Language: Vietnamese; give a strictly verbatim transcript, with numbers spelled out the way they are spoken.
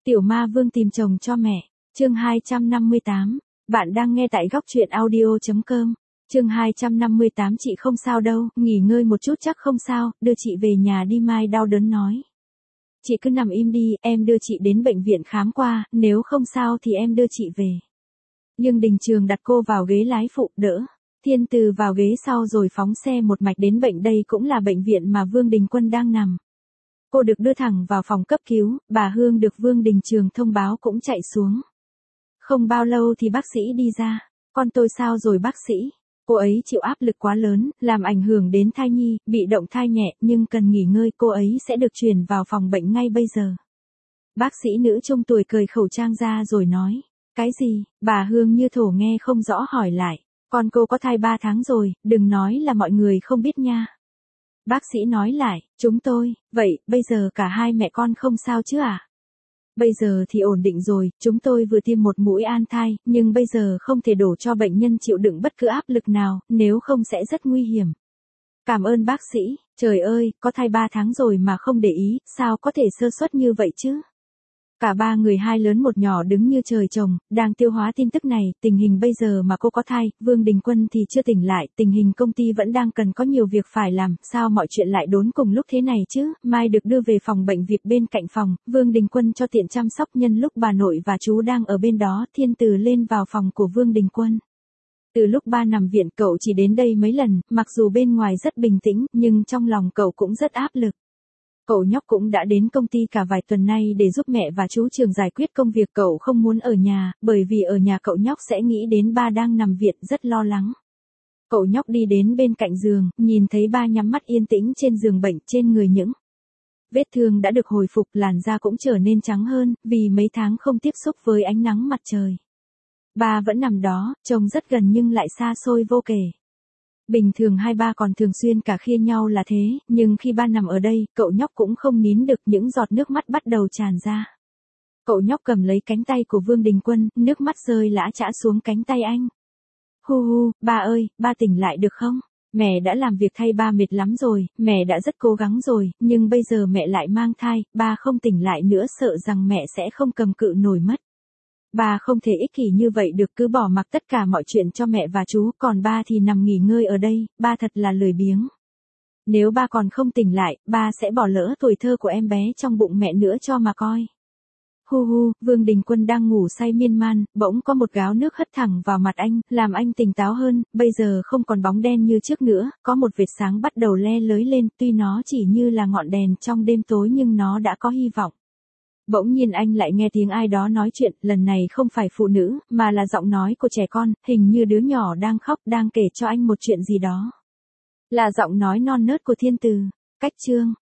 Tiểu Ma Vương tìm chồng cho mẹ, chương hai trăm năm mươi tám. Bạn đang nghe tại góc truyện audio chấm com. Chương hai trăm năm mươi tám. Chị không sao đâu, nghỉ ngơi một chút chắc không sao, đưa chị về nhà đi, Mai đau đớn nói. Chị cứ nằm im đi, em đưa chị đến bệnh viện khám qua, nếu không sao thì em đưa chị về. Nhưng Đình Trường đặt cô vào ghế lái phụ, đỡ Thiên Từ vào ghế sau rồi phóng xe một mạch đến bệnh, đây cũng là bệnh viện mà Vương Đình Quân đang nằm. Cô được đưa thẳng vào phòng cấp cứu, bà Hương được Vương Đình Trường thông báo cũng chạy xuống. Không bao lâu thì bác sĩ đi ra. Con tôi sao rồi bác sĩ? Cô ấy chịu áp lực quá lớn, làm ảnh hưởng đến thai nhi, bị động thai nhẹ nhưng cần nghỉ ngơi, cô ấy sẽ được chuyển vào phòng bệnh ngay bây giờ. Bác sĩ nữ trung tuổi cởi khẩu trang ra rồi nói. Cái gì? Bà Hương như thổ nghe không rõ hỏi lại. Con cô có thai ba tháng rồi, đừng nói là mọi người không biết nha. Bác sĩ nói lại, chúng tôi, vậy, bây giờ cả hai mẹ con không sao chứ à? Bây giờ thì ổn định rồi, chúng tôi vừa tiêm một mũi an thai, nhưng bây giờ không thể đổ cho bệnh nhân chịu đựng bất cứ áp lực nào, nếu không sẽ rất nguy hiểm. Cảm ơn bác sĩ, trời ơi, có thai ba tháng rồi mà không để ý, sao có thể sơ suất như vậy chứ? Cả ba người hai lớn một nhỏ đứng như trời trồng, đang tiêu hóa tin tức này, tình hình bây giờ mà cô có thai, Vương Đình Quân thì chưa tỉnh lại, tình hình công ty vẫn đang cần có nhiều việc phải làm, sao mọi chuyện lại đốn cùng lúc thế này chứ? Mai được đưa về phòng bệnh việc bên cạnh phòng, Vương Đình Quân cho tiện chăm sóc nhân lúc bà nội và chú đang ở bên đó, Thiên Từ lên vào phòng của Vương Đình Quân. Từ lúc ba nằm viện cậu chỉ đến đây mấy lần, mặc dù bên ngoài rất bình tĩnh, nhưng trong lòng cậu cũng rất áp lực. Cậu nhóc cũng đã đến công ty cả vài tuần nay để giúp mẹ và chú Trường giải quyết công việc, cậu không muốn ở nhà, bởi vì ở nhà cậu nhóc sẽ nghĩ đến ba đang nằm viện, rất lo lắng. Cậu nhóc đi đến bên cạnh giường, nhìn thấy ba nhắm mắt yên tĩnh trên giường bệnh, trên người những vết thương đã được hồi phục, làn da cũng trở nên trắng hơn, vì mấy tháng không tiếp xúc với ánh nắng mặt trời. Ba vẫn nằm đó, trông rất gần nhưng lại xa xôi vô kể. Bình thường hai ba còn thường xuyên cả khia nhau là thế, nhưng khi ba nằm ở đây, cậu nhóc cũng không nín được, những giọt nước mắt bắt đầu tràn ra. Cậu nhóc cầm lấy cánh tay của Vương Đình Quân, nước mắt rơi lã chã xuống cánh tay anh. Hu hu, ba ơi, ba tỉnh lại được không? Mẹ đã làm việc thay ba mệt lắm rồi, mẹ đã rất cố gắng rồi, nhưng bây giờ mẹ lại mang thai, ba không tỉnh lại nữa sợ rằng mẹ sẽ không cầm cự nổi mất. Ba không thể ích kỷ như vậy được, cứ bỏ mặc tất cả mọi chuyện cho mẹ và chú, còn ba thì nằm nghỉ ngơi ở đây, ba thật là lười biếng. Nếu ba còn không tỉnh lại, ba sẽ bỏ lỡ tuổi thơ của em bé trong bụng mẹ nữa cho mà coi. Hu hu, Vương Đình Quân đang ngủ say miên man, bỗng có một gáo nước hất thẳng vào mặt anh, làm anh tỉnh táo hơn, bây giờ không còn bóng đen như trước nữa, có một vệt sáng bắt đầu le lới lên, tuy nó chỉ như là ngọn đèn trong đêm tối nhưng nó đã có hy vọng. Bỗng nhiên anh lại nghe tiếng ai đó nói chuyện, lần này không phải phụ nữ, mà là giọng nói của trẻ con, hình như đứa nhỏ đang khóc, đang kể cho anh một chuyện gì đó. Là giọng nói non nớt của Thiên Từ. Cách chương